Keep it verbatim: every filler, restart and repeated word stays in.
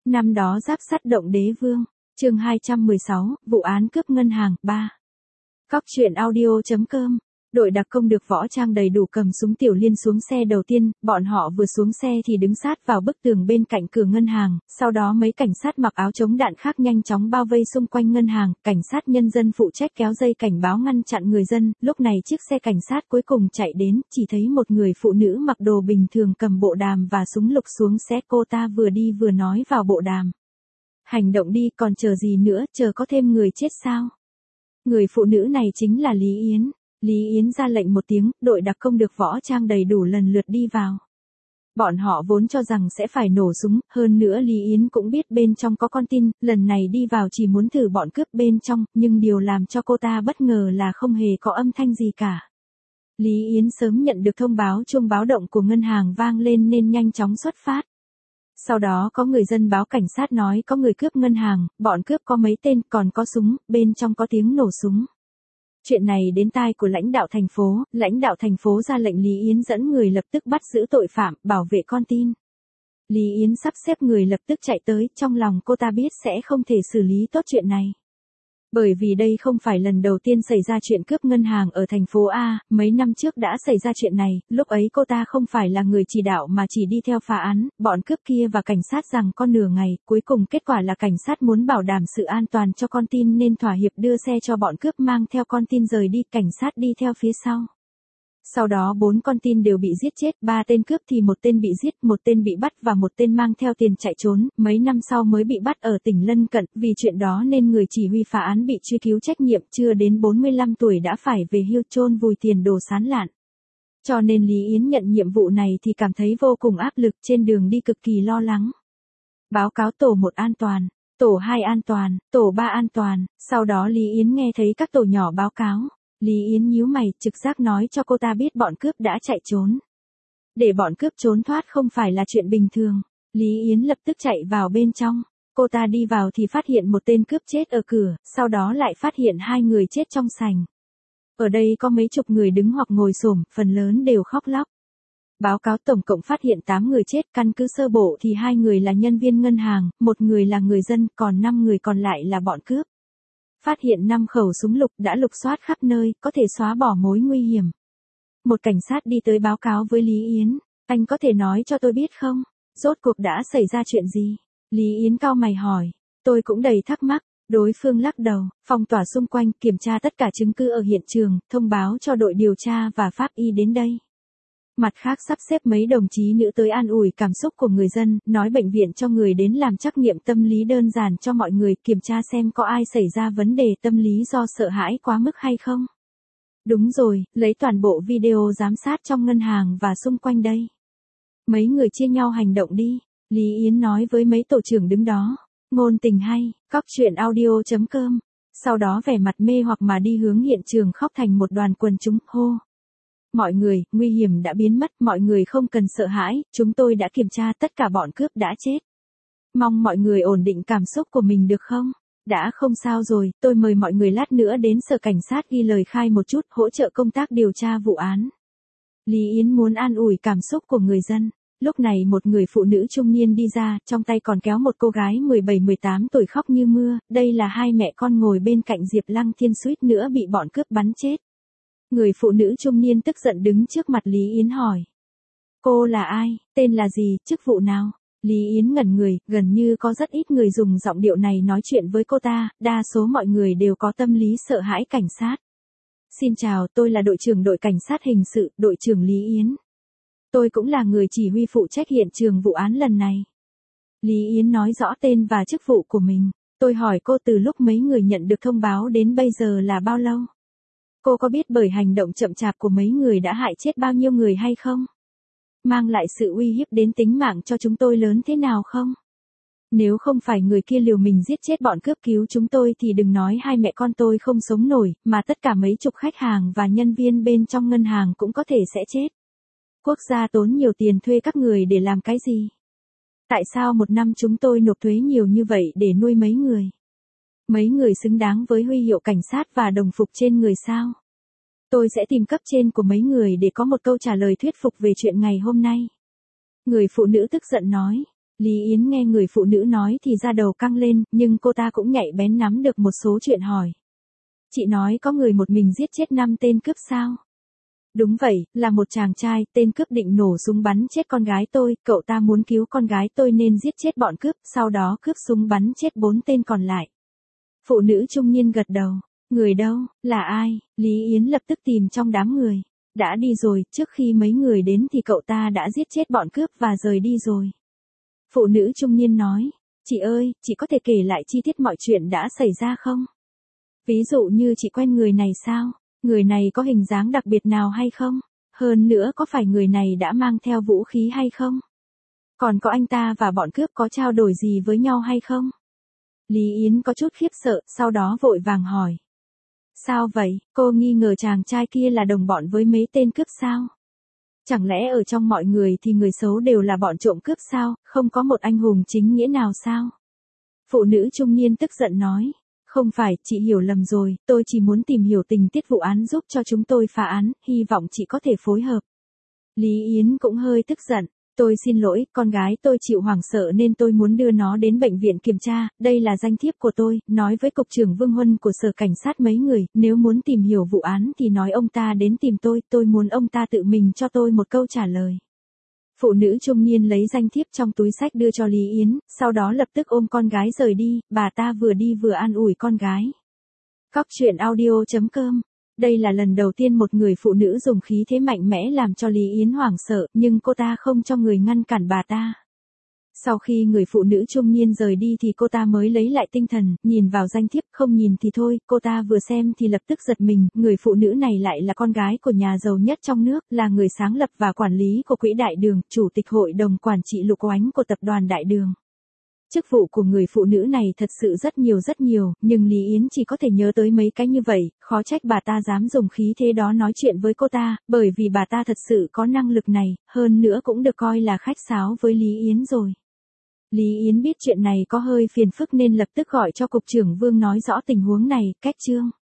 Năm đó giáp sắt động đế vương, chương hai trăm mười sáu, vụ án cướp ngân hàng, ba. Cóc truyện audio.com. Đội đặc công được võ trang đầy đủ cầm súng tiểu liên xuống xe đầu tiên, bọn họ vừa xuống xe thì đứng sát vào bức tường bên cạnh cửa ngân hàng, sau đó mấy cảnh sát mặc áo chống đạn khác nhanh chóng bao vây xung quanh ngân hàng, cảnh sát nhân dân phụ trách kéo dây cảnh báo ngăn chặn người dân, lúc này chiếc xe cảnh sát cuối cùng chạy đến, chỉ thấy một người phụ nữ mặc đồ bình thường cầm bộ đàm và súng lục xuống xe, cô ta vừa đi vừa nói vào bộ đàm. Hành động đi, còn chờ gì nữa, chờ có thêm người chết sao? Người phụ nữ này chính là Lý Yến. Lý Yến ra lệnh một tiếng, đội đặc công được võ trang đầy đủ lần lượt đi vào. Bọn họ vốn cho rằng sẽ phải nổ súng, hơn nữa Lý Yến cũng biết bên trong có con tin, lần này đi vào chỉ muốn thử bọn cướp bên trong, nhưng điều làm cho cô ta bất ngờ là không hề có âm thanh gì cả. Lý Yến sớm nhận được thông báo chuông báo động của ngân hàng vang lên nên nhanh chóng xuất phát. Sau đó có người dân báo cảnh sát nói có người cướp ngân hàng, bọn cướp có mấy tên, còn có súng, bên trong có tiếng nổ súng. Chuyện này đến tai của lãnh đạo thành phố, lãnh đạo thành phố ra lệnh Lý Yến dẫn người lập tức bắt giữ tội phạm, bảo vệ con tin. Lý Yến sắp xếp người lập tức chạy tới, trong lòng cô ta biết sẽ không thể xử lý tốt chuyện này. Bởi vì đây không phải lần đầu tiên xảy ra chuyện cướp ngân hàng ở thành phố A, mấy năm trước đã xảy ra chuyện này, lúc ấy cô ta không phải là người chỉ đạo mà chỉ đi theo phá án, bọn cướp kia và cảnh sát rằng con nửa ngày, cuối cùng kết quả là cảnh sát muốn bảo đảm sự an toàn cho con tin nên thỏa hiệp đưa xe cho bọn cướp mang theo con tin rời đi, cảnh sát đi theo phía sau. Sau đó bốn con tin đều bị giết chết, ba tên cướp thì một tên bị giết, một tên bị bắt và một tên mang theo tiền chạy trốn, mấy năm sau mới bị bắt ở tỉnh lân cận, vì chuyện đó nên người chỉ huy phá án bị truy cứu trách nhiệm, chưa đến bốn mươi lăm tuổi đã phải về hưu chôn vùi tiền đồ sán lạn. Cho nên Lý Yến nhận nhiệm vụ này thì cảm thấy vô cùng áp lực, trên đường đi cực kỳ lo lắng. Báo cáo tổ một an toàn, tổ hai an toàn, tổ ba an toàn, sau đó Lý Yến nghe thấy các tổ nhỏ báo cáo. Lý Yến nhíu mày, trực giác nói cho cô ta biết bọn cướp đã chạy trốn. Để bọn cướp trốn thoát không phải là chuyện bình thường. Lý Yến lập tức chạy vào bên trong. Cô ta đi vào thì phát hiện một tên cướp chết ở cửa, sau đó lại phát hiện hai người chết trong sảnh. Ở đây có mấy chục người đứng hoặc ngồi xổm, phần lớn đều khóc lóc. Báo cáo tổng cộng phát hiện tám người chết, căn cứ sơ bộ thì hai người là nhân viên ngân hàng, một người là người dân, còn năm người còn lại là bọn cướp. Phát hiện năm khẩu súng lục đã lục soát khắp nơi, có thể xóa bỏ mối nguy hiểm. Một cảnh sát đi tới báo cáo với Lý Yến, anh có thể nói cho tôi biết không, rốt cuộc đã xảy ra chuyện gì? Lý Yến cau mày hỏi, tôi cũng đầy thắc mắc, đối phương lắc đầu, phong tỏa xung quanh, kiểm tra tất cả chứng cứ ở hiện trường, thông báo cho đội điều tra và pháp y đến đây. Mặt khác sắp xếp mấy đồng chí nữ tới an ủi cảm xúc của người dân, nói bệnh viện cho người đến làm trắc nghiệm tâm lý đơn giản cho mọi người, kiểm tra xem có ai xảy ra vấn đề tâm lý do sợ hãi quá mức hay không. Đúng rồi, lấy toàn bộ video giám sát trong ngân hàng và xung quanh đây. Mấy người chia nhau hành động đi, Lý Yến nói với mấy tổ trưởng đứng đó. Ngôn tình hay, cóc truyện audio.com. Sau đó vẻ mặt mê hoặc mà đi hướng hiện trường khóc thành một đoàn quần chúng, hô. Mọi người, nguy hiểm đã biến mất, mọi người không cần sợ hãi, chúng tôi đã kiểm tra tất cả bọn cướp đã chết. Mong mọi người ổn định cảm xúc của mình được không? Đã không sao rồi, tôi mời mọi người lát nữa đến sở cảnh sát ghi lời khai một chút, hỗ trợ công tác điều tra vụ án. Lý Yến muốn an ủi cảm xúc của người dân. Lúc này một người phụ nữ trung niên đi ra, trong tay còn kéo một cô gái mười bảy mười tám tuổi khóc như mưa, đây là hai mẹ con ngồi bên cạnh Diệp Lăng Thiên suýt nữa bị bọn cướp bắn chết. Người phụ nữ trung niên tức giận đứng trước mặt Lý Yến hỏi. Cô là ai, tên là gì, chức vụ nào? Lý Yến ngẩn người, gần như có rất ít người dùng giọng điệu này nói chuyện với cô ta, đa số mọi người đều có tâm lý sợ hãi cảnh sát. Xin chào, tôi là đội trưởng đội cảnh sát hình sự, đội trưởng Lý Yến. Tôi cũng là người chỉ huy phụ trách hiện trường vụ án lần này. Lý Yến nói rõ tên và chức vụ của mình. Tôi hỏi cô từ lúc mấy người nhận được thông báo đến bây giờ là bao lâu? Cô có biết bởi hành động chậm chạp của mấy người đã hại chết bao nhiêu người hay không? Mang lại sự uy hiếp đến tính mạng cho chúng tôi lớn thế nào không? Nếu không phải người kia liều mình giết chết bọn cướp cứu chúng tôi thì đừng nói hai mẹ con tôi không sống nổi, mà tất cả mấy chục khách hàng và nhân viên bên trong ngân hàng cũng có thể sẽ chết. Quốc gia tốn nhiều tiền thuê các người để làm cái gì? Tại sao một năm chúng tôi nộp thuế nhiều như vậy để nuôi mấy người? Mấy người xứng đáng với huy hiệu cảnh sát và đồng phục trên người sao? Tôi sẽ tìm cấp trên của mấy người để có một câu trả lời thuyết phục về chuyện ngày hôm nay. Người phụ nữ tức giận nói. Lý Yến nghe người phụ nữ nói thì da đầu căng lên, nhưng cô ta cũng nhạy bén nắm được một số chuyện hỏi. Chị nói có người một mình giết chết năm tên cướp sao? Đúng vậy, là một chàng trai, tên cướp định nổ súng bắn chết con gái tôi, cậu ta muốn cứu con gái tôi nên giết chết bọn cướp, sau đó cướp súng bắn chết bốn tên còn lại. Phụ nữ trung niên gật đầu. Người đâu, là ai? Lý Yến lập tức tìm trong đám người. Đã đi rồi, trước khi mấy người đến thì cậu ta đã giết chết bọn cướp và rời đi rồi. Phụ nữ trung niên nói, chị ơi, chị có thể kể lại chi tiết mọi chuyện đã xảy ra không? Ví dụ như chị quen người này sao? Người này có hình dáng đặc biệt nào hay không? Hơn nữa có phải người này đã mang theo vũ khí hay không? Còn có anh ta và bọn cướp có trao đổi gì với nhau hay không? Lý Yến có chút khiếp sợ, sau đó vội vàng hỏi. Sao vậy, cô nghi ngờ chàng trai kia là đồng bọn với mấy tên cướp sao? Chẳng lẽ ở trong mọi người thì người xấu đều là bọn trộm cướp sao, không có một anh hùng chính nghĩa nào sao? Phụ nữ trung niên tức giận nói. Không phải, chị hiểu lầm rồi, tôi chỉ muốn tìm hiểu tình tiết vụ án giúp cho chúng tôi phá án, hy vọng chị có thể phối hợp. Lý Yến cũng hơi tức giận. Tôi xin lỗi, con gái tôi chịu hoảng sợ nên tôi muốn đưa nó đến bệnh viện kiểm tra, đây là danh thiếp của tôi, nói với cục trưởng Vương Huân của sở cảnh sát mấy người, nếu muốn tìm hiểu vụ án thì nói ông ta đến tìm tôi, tôi muốn ông ta tự mình cho tôi một câu trả lời. Phụ nữ trung niên lấy danh thiếp trong túi xách đưa cho Lý Yến, sau đó lập tức ôm con gái rời đi, bà ta vừa đi vừa an ủi con gái. Cóc truyện audio chấm com. Đây là lần đầu tiên một người phụ nữ dùng khí thế mạnh mẽ làm cho Lý Yến hoảng sợ, nhưng cô ta không cho người ngăn cản bà ta. Sau khi người phụ nữ trung niên rời đi thì cô ta mới lấy lại tinh thần, nhìn vào danh thiếp, không nhìn thì thôi, cô ta vừa xem thì lập tức giật mình, người phụ nữ này lại là con gái của nhà giàu nhất trong nước, là người sáng lập và quản lý của Quỹ Đại Đường, chủ tịch hội đồng quản trị Lục Oánh của tập đoàn Đại Đường. Chức vụ của người phụ nữ này thật sự rất nhiều rất nhiều, nhưng Lý Yến chỉ có thể nhớ tới mấy cái như vậy, khó trách bà ta dám dùng khí thế đó nói chuyện với cô ta, bởi vì bà ta thật sự có năng lực này, hơn nữa cũng được coi là khách sáo với Lý Yến rồi. Lý Yến biết chuyện này có hơi phiền phức nên lập tức gọi cho cục trưởng Vương nói rõ tình huống này, cách chương.